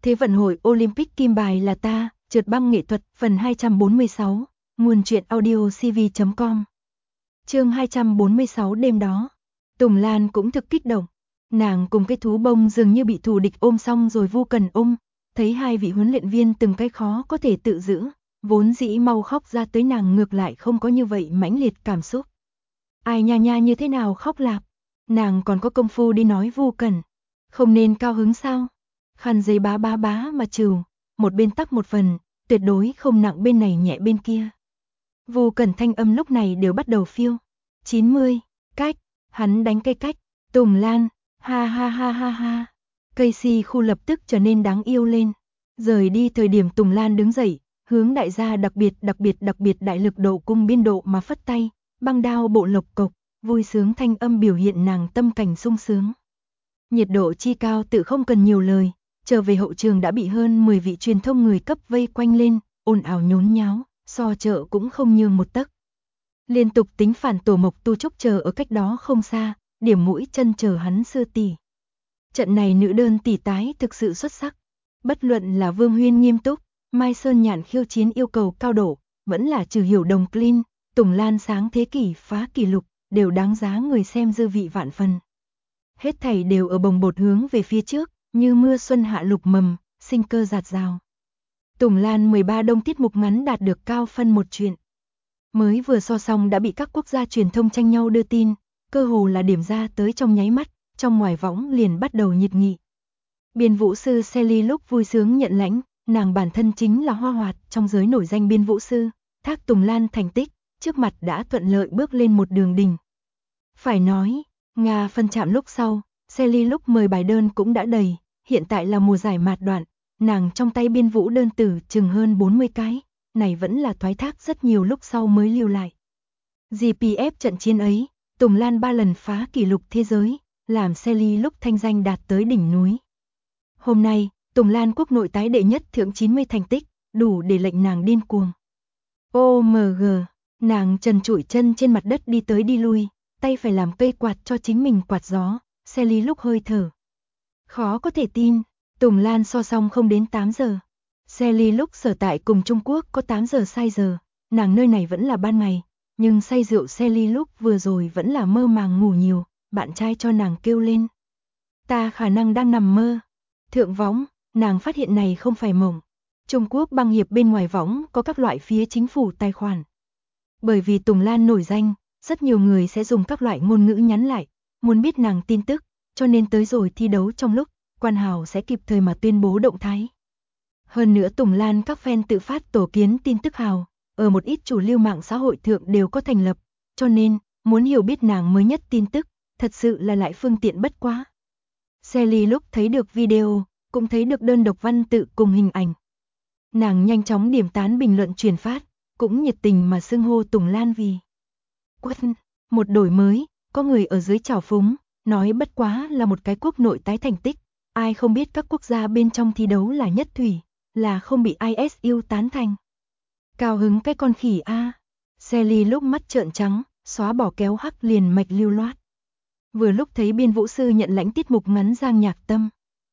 Thế vận hội Olympic kim bài là ta, trượt băng nghệ thuật, phần 246, nguồn truyện audio cv.com. Chương 246 đêm đó. Tùng Lan cũng thực kích động. Nàng cùng cái thú bông dường như bị thù địch ôm xong rồi Vu Cần ôm, thấy hai vị huấn luyện viên từng cái khó có thể tự giữ, vốn dĩ mau khóc ra tới nàng ngược lại không có như vậy mãnh liệt cảm xúc. Ai nha nha như thế nào khóc lạp, nàng còn có công phu đi nói Vu Cần, không nên cao hứng sao? Khăn giấy bá mà trừ, một bên tắc một phần, tuyệt đối không nặng bên này nhẹ bên kia. Vu Cần thanh âm lúc này đều bắt đầu phiêu. 90, cách, hắn đánh cây cách, Tùng Lan, ha ha ha ha ha. Casey khu lập tức trở nên đáng yêu lên. Rời đi thời điểm Tùng Lan đứng dậy, hướng đại gia đặc biệt đại lực độ cung biên độ mà phất tay, băng đao bộ lộc cộc, vui sướng thanh âm biểu hiện nàng tâm cảnh sung sướng. Nhiệt độ chi cao tự không cần nhiều lời, trở về hậu trường đã bị hơn 10 vị truyền thông người cấp vây quanh lên, ồn ào nhốn nháo, so chợ cũng không nhường một tấc. Liên tục tính phản tổ Mộc Tu Trúc chờ ở cách đó không xa, điểm mũi chân chờ hắn sư tỷ. Trận này nữ đơn tỷ tái thực sự xuất sắc. Bất luận là Vương Huyên nghiêm túc, Mai Sơn Nhạn khiêu chiến yêu cầu cao độ, vẫn là Trừ Hiểu Đồng clean, Tùng Lan sáng thế kỷ phá kỷ lục, đều đáng giá người xem dư vị vạn phần. Hết thảy đều ở bồng bột hướng về phía trước, như mưa xuân hạ lục mầm, sinh cơ dạt dào. Tùng Lan 13 đông tiết mục ngắn đạt được cao phân một chuyện. Mới vừa so xong đã bị các quốc gia truyền thông tranh nhau đưa tin, cơ hồ là điểm ra tới trong nháy mắt, trong ngoài võng liền bắt đầu nhiệt nghị. Biên vũ sư Sally lúc vui sướng nhận lãnh, nàng bản thân chính là hoa hoạt trong giới nổi danh biên vũ sư, thác Tùng Lan thành tích, trước mặt đã thuận lợi bước lên một đường đỉnh. Phải nói, Nga phân chạm lúc sau, Sally lúc 10 bài đơn cũng đã đầy, hiện tại là mùa giải mạt đoạn, nàng trong tay biên vũ đơn tử chừng hơn 40 cái, này vẫn là thoái thác rất nhiều lúc sau mới lưu lại. GPF trận chiến ấy, Tùng Lan 3 lần phá kỷ lục thế giới, làm Sally lúc thanh danh đạt tới đỉnh núi. Hôm nay, Tùng Lan quốc nội tái đệ nhất thượng 90 thành tích, đủ để lệnh nàng điên cuồng. OMG, nàng trần trụi chân trên mặt đất đi tới đi lui, tay phải làm cây quạt cho chính mình quạt gió, Sally lúc hơi thở. Khó có thể tin, Tùng Lan so xong không đến 8 giờ. Sally lúc sở tại cùng Trung Quốc có 8 giờ sai giờ, nàng nơi này vẫn là ban ngày, nhưng say rượu Sally lúc vừa rồi vẫn là mơ màng ngủ nhiều, bạn trai cho nàng kêu lên. Ta khả năng đang nằm mơ. Thượng võng, nàng phát hiện này không phải mộng. Trung Quốc băng hiệp bên ngoài võng có các loại phía chính phủ tài khoản. Bởi vì Tùng Lan nổi danh, rất nhiều người sẽ dùng các loại ngôn ngữ nhắn lại, muốn biết nàng tin tức, cho nên tới rồi thi đấu trong lúc, quan hào sẽ kịp thời mà tuyên bố động thái. Hơn nữa Tùng Lan các fan tự phát tổ kiến tin tức hào, ở một ít chủ lưu mạng xã hội thượng đều có thành lập, cho nên, muốn hiểu biết nàng mới nhất tin tức, thật sự là lại phương tiện bất quá. Sally lúc thấy được video, cũng thấy được đơn độc văn tự cùng hình ảnh. Nàng nhanh chóng điểm tán bình luận truyền phát, cũng nhiệt tình mà xưng hô Tùng Lan vì Quân, một đổi mới, có người ở dưới trào phúng, nói bất quá là một cái quốc nội tái thành tích, ai không biết các quốc gia bên trong thi đấu là nhất thủy, là không bị ISU tán thành. Cao hứng cái con khỉ a. Sally lúc mắt trợn trắng, xóa bỏ kéo hắc liền mạch lưu loát. Vừa lúc thấy biên vũ sư nhận lãnh tiết mục ngắn Giang Nhạc Tâm.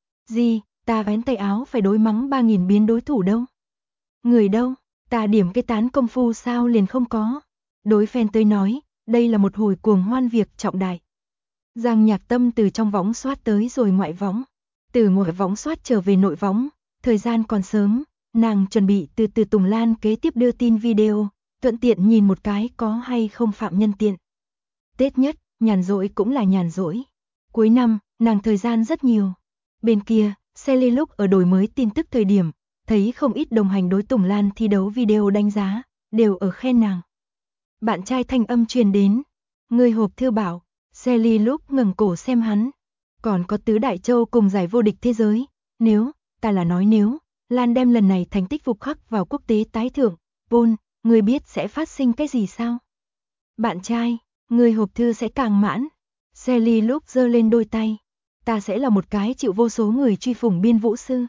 Gì, ta vén tay áo phải đối mắng 3.000 biến đối thủ đâu? Người đâu, ta điểm cái tán công phu sao liền không có? Đối fan tới nói, đây là một hồi cuồng hoan việc trọng đại. Giang Nhạc Tâm từ trong võng soát tới rồi ngoại võng. Từ ngoại võng soát trở về nội võng, thời gian còn sớm, nàng chuẩn bị từ Tùng Lan kế tiếp đưa tin video, thuận tiện nhìn một cái có hay không phạm nhân tiện. Tết nhất, nhàn rỗi cũng là nhàn rỗi. Cuối năm, nàng thời gian rất nhiều. Bên kia, Sally lúc ở đổi mới tin tức thời điểm, thấy không ít đồng hành đối Tùng Lan thi đấu video đánh giá, đều ở khen nàng. Bạn trai thanh âm truyền đến, người hộp thư bảo, Sally lúc ngẩng cổ xem hắn. Còn có tứ đại châu cùng giải vô địch thế giới, nếu, ta là nói nếu, Lan đem lần này thành tích phục khắc vào quốc tế tái thưởng, Paul, người biết sẽ phát sinh cái gì sao? Bạn trai, người hộp thư sẽ càng mãn. Sally lúc giơ lên đôi tay, ta sẽ là một cái chịu vô số người truy phủng biên vũ sư.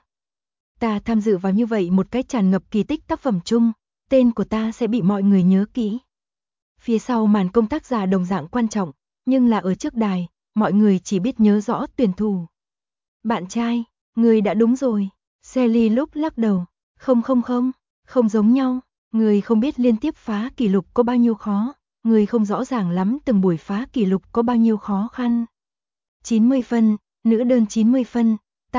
Ta tham dự vào như vậy một cái tràn ngập kỳ tích tác phẩm chung, tên của ta sẽ bị mọi người nhớ kỹ. Phía sau màn công tác giả đồng dạng quan trọng, nhưng là ở trước đài, mọi người chỉ biết nhớ rõ tuyển thủ. Bạn trai, người đã đúng rồi. Sally lúc lắc đầu, không giống nhau, người không biết liên tiếp phá kỷ lục có bao nhiêu khó, người không rõ ràng lắm từng buổi phá kỷ lục có bao nhiêu khó khăn. 90 phân, nữ đơn 90 phân,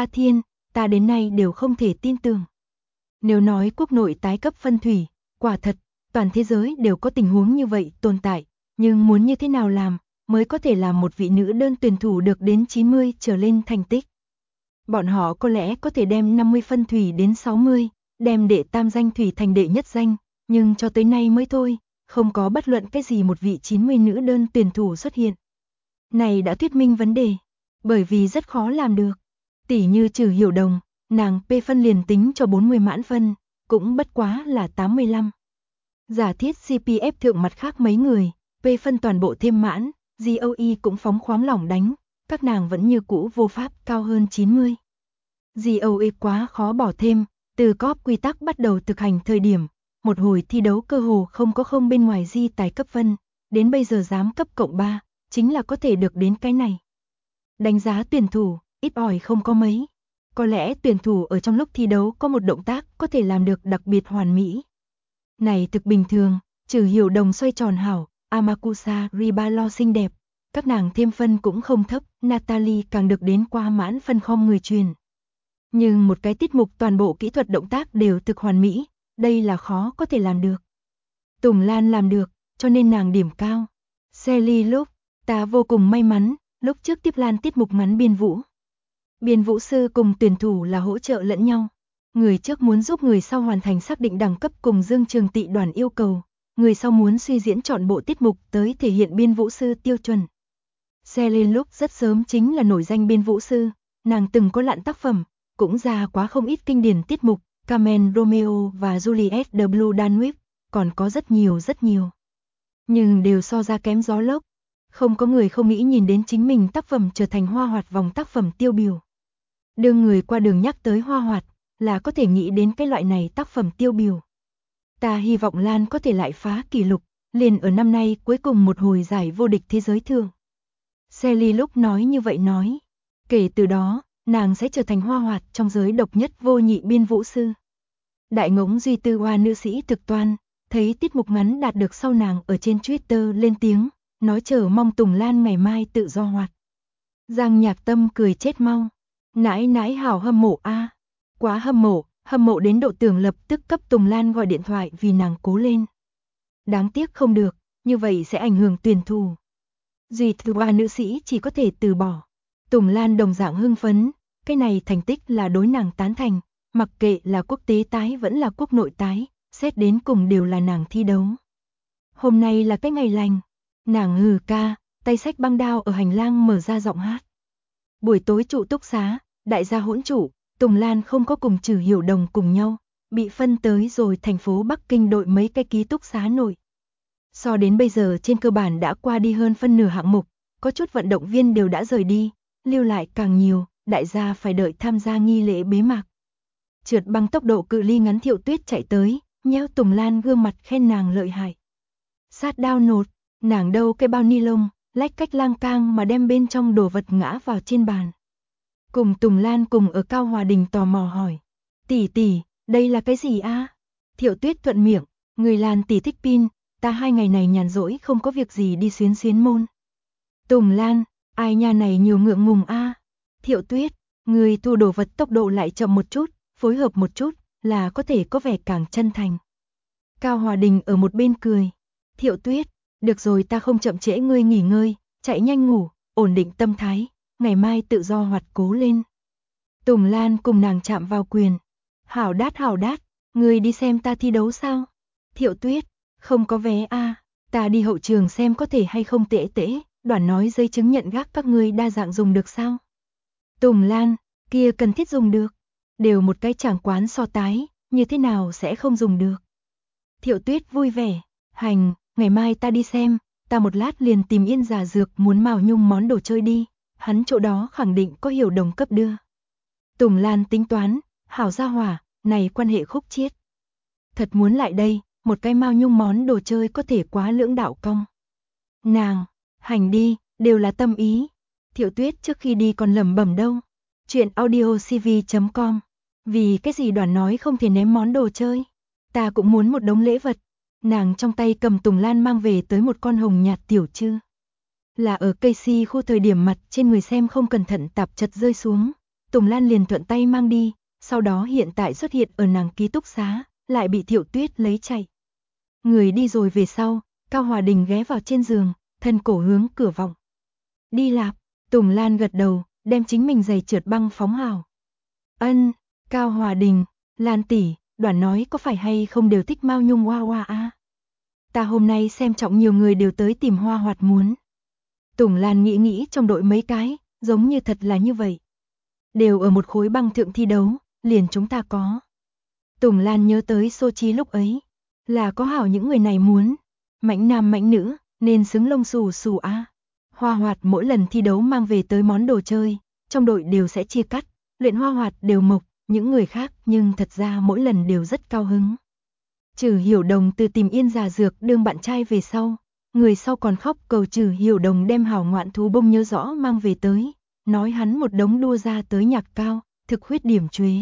ta đến nay đều không thể tin tưởng. Nếu nói quốc nội tái cấp phân thủy, quả thật, toàn thế giới đều có tình huống như vậy tồn tại, nhưng muốn như thế nào làm mới có thể làm một vị nữ đơn tuyển thủ được đến 90 trở lên thành tích. Bọn họ có lẽ có thể đem 50 phân thủy đến 60, đem đệ tam danh thủy thành đệ nhất danh, nhưng cho tới nay mới thôi, không có bất luận cái gì một vị 90 nữ đơn tuyển thủ xuất hiện. Này đã thuyết minh vấn đề, bởi vì rất khó làm được. Tỷ như Trừ Hiểu Đồng, nàng P phân liền tính cho 40 mãn phân, cũng bất quá là 85. Giả thiết CPF thượng mặt khác mấy người, P phân toàn bộ thêm mãn, GOE cũng phóng khoáng lỏng đánh, các nàng vẫn như cũ vô pháp cao hơn 90. GOE quá khó bỏ thêm, từ cóp quy tắc bắt đầu thực hành thời điểm, một hồi thi đấu cơ hồ không có không bên ngoài di tài cấp phân, đến bây giờ dám cấp cộng 3, chính là có thể được đến cái này. Đánh giá tuyển thủ, ít ỏi không có mấy. Có lẽ tuyển thủ ở trong lúc thi đấu có một động tác có thể làm được đặc biệt hoàn mỹ. Này thực bình thường, Trừ Hiểu Đồng xoay tròn hảo, Amakusa Ribalo xinh đẹp, các nàng thêm phân cũng không thấp, Natalie càng được đến qua mãn phân không người truyền. Nhưng một cái tiết mục toàn bộ kỹ thuật động tác đều thực hoàn mỹ, đây là khó có thể làm được. Tùng Lan làm được, cho nên nàng điểm cao. Sally lúc, ta vô cùng may mắn, lúc trước tiếp Lan tiết mục ngắn biên vũ. Biên vũ sư cùng tuyển thủ là hỗ trợ lẫn nhau. Người trước muốn giúp người sau hoàn thành xác định đẳng cấp cùng Dương Trường Tị đoàn yêu cầu, người sau muốn suy diễn chọn bộ tiết mục tới thể hiện biên vũ sư tiêu chuẩn. Sally lúc rất sớm chính là nổi danh biên vũ sư, nàng từng có lặn tác phẩm, cũng ra quá không ít kinh điển tiết mục, Carmen Romeo và Juliet The Blue Danube, còn có rất nhiều. Nhưng đều so ra kém gió lốc, không có người không nghĩ nhìn đến chính mình tác phẩm trở thành hoa hoạt vòng tác phẩm tiêu biểu. Đương người qua đường nhắc tới hoa hoạt, là có thể nghĩ đến cái loại này tác phẩm tiêu biểu. Ta hy vọng Lan có thể lại phá kỷ lục, liền ở năm nay cuối cùng một hồi giải vô địch thế giới thường. Sally lúc nói như vậy nói, kể từ đó, nàng sẽ trở thành hoa hoạt trong giới độc nhất vô nhị biên vũ sư. Đại ngỗng Duy Tư Hoa nữ sĩ thực toan, thấy tiết mục ngắn đạt được sau nàng ở trên Twitter lên tiếng, nói chờ mong Tùng Lan ngày mai tự do hoạt. Giang Nhạc Tâm cười chết mau, nãi hảo hâm mộ a, quá hâm mộ đến độ tưởng lập tức cấp Tùng Lan gọi điện thoại vì nàng cố lên. Đáng tiếc không được, như vậy sẽ ảnh hưởng tuyển thủ. Duy Tư Hoa nữ sĩ chỉ có thể từ bỏ. Tùng Lan đồng dạng hưng phấn, cái này thành tích là đối nàng tán thành, mặc kệ là quốc tế tái vẫn là quốc nội tái, xét đến cùng đều là nàng thi đấu. Hôm nay là cái ngày lành, nàng hừ ca, tay xách băng đao ở hành lang mở ra giọng hát. Buổi tối trụ túc xá, đại gia hỗn trụ, Tùng Lan không có cùng Trừ Hiểu Đồng cùng nhau, bị phân tới rồi thành phố Bắc Kinh đội mấy cái ký túc xá nội. So đến bây giờ trên cơ bản đã qua đi hơn phân nửa hạng mục, có chút vận động viên đều đã rời đi, lưu lại càng nhiều, đại gia phải đợi tham gia nghi lễ bế mạc. Trượt băng tốc độ cự ly ngắn Thiệu Tuyết chạy tới, nhéo Tùng Lan gương mặt khen nàng lợi hại. Sát đao nột, nàng đâu cái bao ni lông, lách cách lang cang mà đem bên trong đồ vật ngã vào trên bàn. Cùng Tùng Lan cùng ở Cao Hòa Đình tò mò hỏi, tỷ, đây là cái gì a? Thiệu Tuyết thuận miệng, người Lan tỷ thích pin, ta 2 ngày này nhàn rỗi không có việc gì đi xuyến môn. Tùng Lan, ai nhà này nhiều ngượng ngùng a? Thiệu Tuyết, người thu đồ vật tốc độ lại chậm một chút, phối hợp một chút, là có thể có vẻ càng chân thành. Cao Hòa Đình ở một bên cười, Thiệu Tuyết, được rồi ta không chậm trễ ngươi nghỉ ngơi, chạy nhanh ngủ, ổn định tâm thái, ngày mai tự do hoạt cố lên. Tùng Lan cùng nàng chạm vào quyền, hảo đát, ngươi đi xem ta thi đấu sao? Thiệu Tuyết, không có vé a, ta đi hậu trường xem có thể hay không tễ, Đoàn nói giấy chứng nhận gác các ngươi đa dạng dùng được sao? Tùng Lan, kia cần thiết dùng được, đều một cái tràng quán so tái, như thế nào sẽ không dùng được? Thiệu Tuyết vui vẻ, hành, ngày mai ta đi xem, ta một lát liền tìm Yên Giả Dược muốn Mào Nhung món đồ chơi đi, hắn chỗ đó khẳng định có Hiểu Đồng cấp đưa. Tùng Lan tính toán, hảo gia hỏa, này quan hệ khúc chiết. Thật muốn lại đây, một cái Mao Nhung món đồ chơi có thể quá lưỡng đạo cong. Nàng, hành đi, đều là tâm ý. Thiệu Tuyết trước khi đi còn lẩm bẩm đâu. Chuyện audiocv.com Vì cái gì Đoàn nói không thể ném món đồ chơi? Ta cũng muốn một đống lễ vật. Nàng trong tay cầm Tùng Lan mang về tới một con hồng nhạt tiểu trư. Là ở cây si khu thời điểm mặt trên người xem không cẩn thận tạp chật rơi xuống. Tùng Lan liền thuận tay mang đi, sau đó hiện tại xuất hiện ở nàng ký túc xá, lại bị Thiệu Tuyết lấy chạy. Người đi rồi về sau, Cao Hòa Đình ghé vào trên giường, thân cổ hướng cửa vọng. Đi lạp, Tùng Lan gật đầu, đem chính mình giày trượt băng phóng hào. Ân, Cao Hòa Đình, Lan tỷ, Đoàn nói có phải hay không đều thích Mao Nhung Hoa Hoa a? Ta hôm nay xem trọng nhiều người đều tới tìm Hoa Hoạt muốn. Tùng Lan nghĩ trong đội mấy cái, giống như thật là như vậy. Đều ở một khối băng thượng thi đấu, liền chúng ta có. Tùng Lan nhớ tới Sochi lúc ấy, là có hảo những người này muốn. Mãnh nam mãnh nữ, nên xứng lông xù xù a. Hoa Hoạt mỗi lần thi đấu mang về tới món đồ chơi, trong đội đều sẽ chia cắt, luyện Hoa Hoạt đều mộc, những người khác nhưng thật ra mỗi lần đều rất cao hứng. Trừ Hiểu Đồng từ tìm Yên Già Dược đương bạn trai về sau, người sau còn khóc cầu Trừ Hiểu Đồng đem hảo ngoạn thú bông nhớ rõ mang về tới, nói hắn một đống đua ra tới nhạc cao, thực khuyết điểm chuế.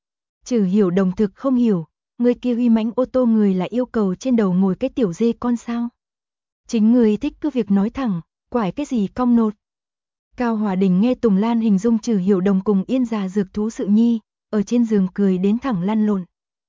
Trừ Hiểu Đồng thực không hiểu, người kia huy mãnh ô tô người là yêu cầu trên đầu ngồi cái tiểu dê con sao? Chính người thích cứ việc nói thẳng, quải cái gì cong nột. Cao Hòa Đình nghe Tùng Lan hình dung Trừ Hiểu Đồng cùng Yên Già Dược thú sự nhi, ở trên giường cười đến thẳng lăn lộn.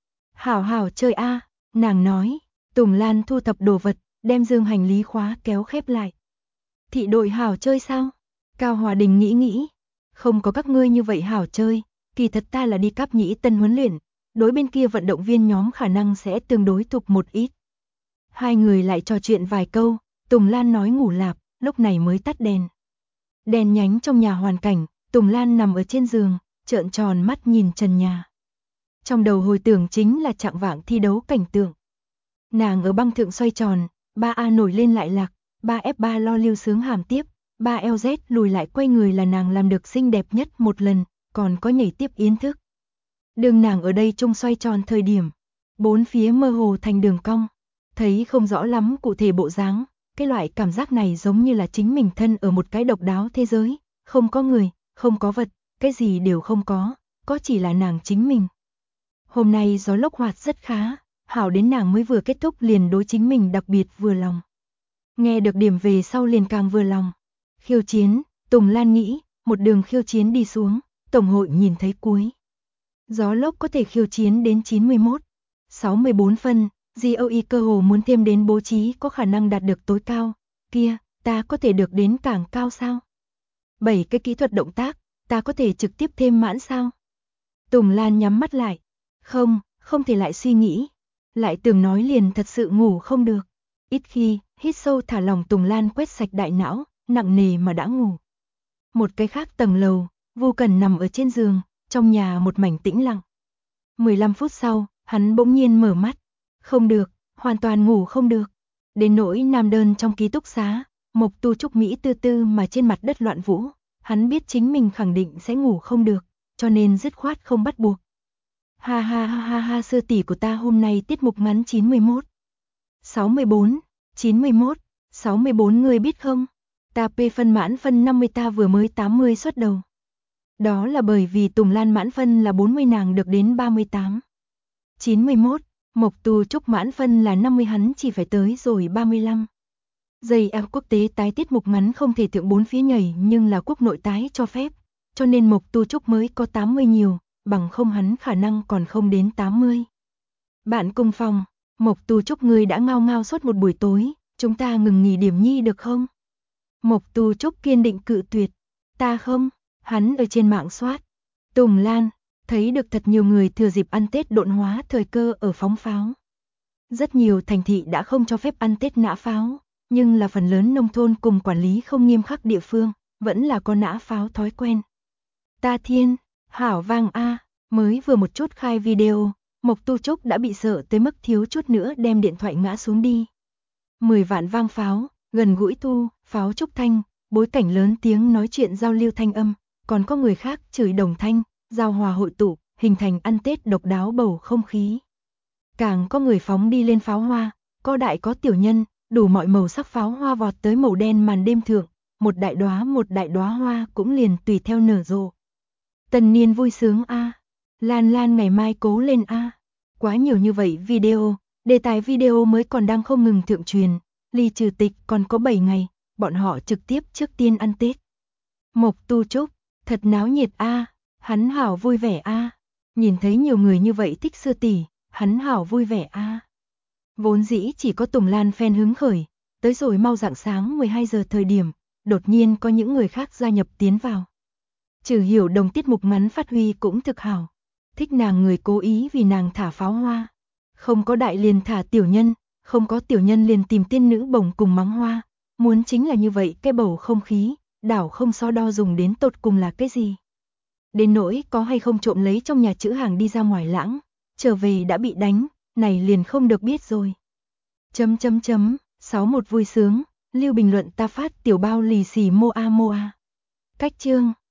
Hảo hảo chơi a, nàng nói. Tùng Lan thu thập đồ vật, đem dương hành lý khóa kéo khép lại. Thị đội hảo chơi sao? Cao Hòa Đình nghĩ. Không có các ngươi như vậy hảo chơi, kỳ thật ta là đi Cáp Nhĩ Tân huấn luyện, đối bên kia vận động viên nhóm khả năng sẽ tương đối thục một ít. Hai người lại trò chuyện vài câu, Tùng Lan nói ngủ lạp, lúc này mới tắt đèn. Đèn nhánh trong nhà hoàn cảnh, Tùng Lan nằm ở trên giường, trợn tròn mắt nhìn trần nhà. Trong đầu hồi tưởng chính là trạng vạng thi đấu cảnh tượng. Nàng ở băng thượng xoay tròn, 3A nổi lên lại lạc, 3F3 lo lưu sướng hàm tiếp, 3LZ lùi lại quay người là nàng làm được xinh đẹp nhất một lần, còn có nhảy tiếp yến thức. Đường nàng ở đây chung xoay tròn thời điểm, bốn phía mơ hồ thành đường cong, thấy không rõ lắm cụ thể bộ dáng, cái loại cảm giác này giống như là chính mình thân ở một cái độc đáo thế giới, không có người, không có vật, cái gì đều không có chỉ là nàng chính mình. Hôm nay gió lốc hoạt rất khá, hảo đến nàng mới vừa kết thúc liền đối chính mình đặc biệt vừa lòng. Nghe được điểm về sau liền càng vừa lòng. Khiêu chiến, Tùng Lan nghĩ, một đường khiêu chiến đi xuống, tổng hội nhìn thấy cuối. Gió lốc có thể khiêu chiến đến 91, 64 phân, GOE cơ hồ muốn thêm đến bố trí có khả năng đạt được tối cao. Kia, ta có thể được đến càng cao sao? 7 cái kỹ thuật động tác, ta có thể trực tiếp thêm mãn sao? Tùng Lan nhắm mắt lại. Không thể lại suy nghĩ. Lại tưởng nói liền thật sự ngủ không được. Ít khi, hít sâu thả lỏng Tùng Lan quét sạch đại não, nặng nề mà đã ngủ. Một cái khác tầng lầu, Vu Cần nằm ở trên giường, trong nhà một mảnh tĩnh lặng. 15 phút sau, hắn bỗng nhiên mở mắt. Không được, hoàn toàn ngủ không được. Đến nỗi Nam Đơn trong ký túc xá, Mộc Tu Trúc Mỹ tư tư mà trên mặt đất loạn vũ. Hắn biết chính mình khẳng định sẽ ngủ không được, cho nên dứt khoát không bắt buộc. Ha, sư tỷ của ta hôm nay tiết mục ngắn 91. 64, 91, 64 người biết không? Ta P phân mãn phân 50 ta vừa mới 80 xuất đầu. Đó là bởi vì Tùng Lan mãn phân là 40 nàng được đến 38. 91, Mộc Tu Trúc mãn phân là 50 hắn chỉ phải tới rồi 35. Dây áo quốc tế tái tiết mục ngắn không thể thượng 4 phía nhảy nhưng là quốc nội tái cho phép, cho nên Mộc Tu Trúc mới có 80 nhiều, bằng không hắn khả năng còn không đến 80. Bạn cùng phòng, Mộc Tu Trúc ngươi đã ngao ngao suốt một buổi tối, chúng ta ngừng nghỉ điểm nhi được không? Mộc Tu Trúc kiên định cự tuyệt, ta không, hắn ở trên mạng soát. Tùng Lan, thấy được thật nhiều người thừa dịp ăn Tết độn hóa thời cơ ở phóng pháo. Rất nhiều thành thị đã không cho phép ăn Tết nã pháo, nhưng là phần lớn nông thôn cùng quản lý không nghiêm khắc địa phương, vẫn là có nã pháo thói quen. Ta thiên, hảo vang a, mới vừa một chút khai video, Mộc Tu Trúc đã bị sợ tới mức thiếu chút nữa đem điện thoại ngã xuống đi. 10 vạn vang pháo, gần gũi thu, pháo trúc thanh, bối cảnh lớn tiếng nói chuyện giao lưu thanh âm, còn có người khác chửi đồng thanh, giao hòa hội tụ, hình thành ăn Tết độc đáo bầu không khí. Càng có người phóng đi lên pháo hoa, có đại có tiểu nhân, đủ mọi màu sắc pháo hoa vọt tới màu đen màn đêm thượng, một đại đóa hoa cũng liền tùy theo nở rộ. Tân niên vui sướng a. Lan Lan ngày mai cố lên a. Quá nhiều như vậy video, đề tài video mới còn đang không ngừng thượng truyền, ly trừ tịch còn có 7 ngày, bọn họ trực tiếp trước tiên ăn Tết. Mộc Tu Trúc, thật náo nhiệt a, hắn hảo vui vẻ a. Nhìn thấy nhiều người như vậy thích Sư tỷ, hắn hảo vui vẻ a. Vốn dĩ chỉ có Tùng Lan fan hứng khởi, tới rồi mau rạng sáng 12 giờ thời điểm, đột nhiên có những người khác gia nhập tiến vào. Trừ Hiểu Đồng tiết mục ngắn phát huy cũng thực hảo, thích nàng người cố ý vì nàng thả pháo hoa. Không có đại liền thả tiểu nhân, không có tiểu nhân liền tìm tiên nữ bổng cùng mắng hoa, muốn chính là như vậy cái bầu không khí, đảo không so đo dùng đến tột cùng là cái gì. Đến nỗi có hay không trộm lấy trong nhà chữ hàng đi ra ngoài lãng, trở về đã bị đánh, này liền không được biết rồi. 61 vui sướng, lưu bình luận ta phát tiểu bao lì xì moa moa. Cách chương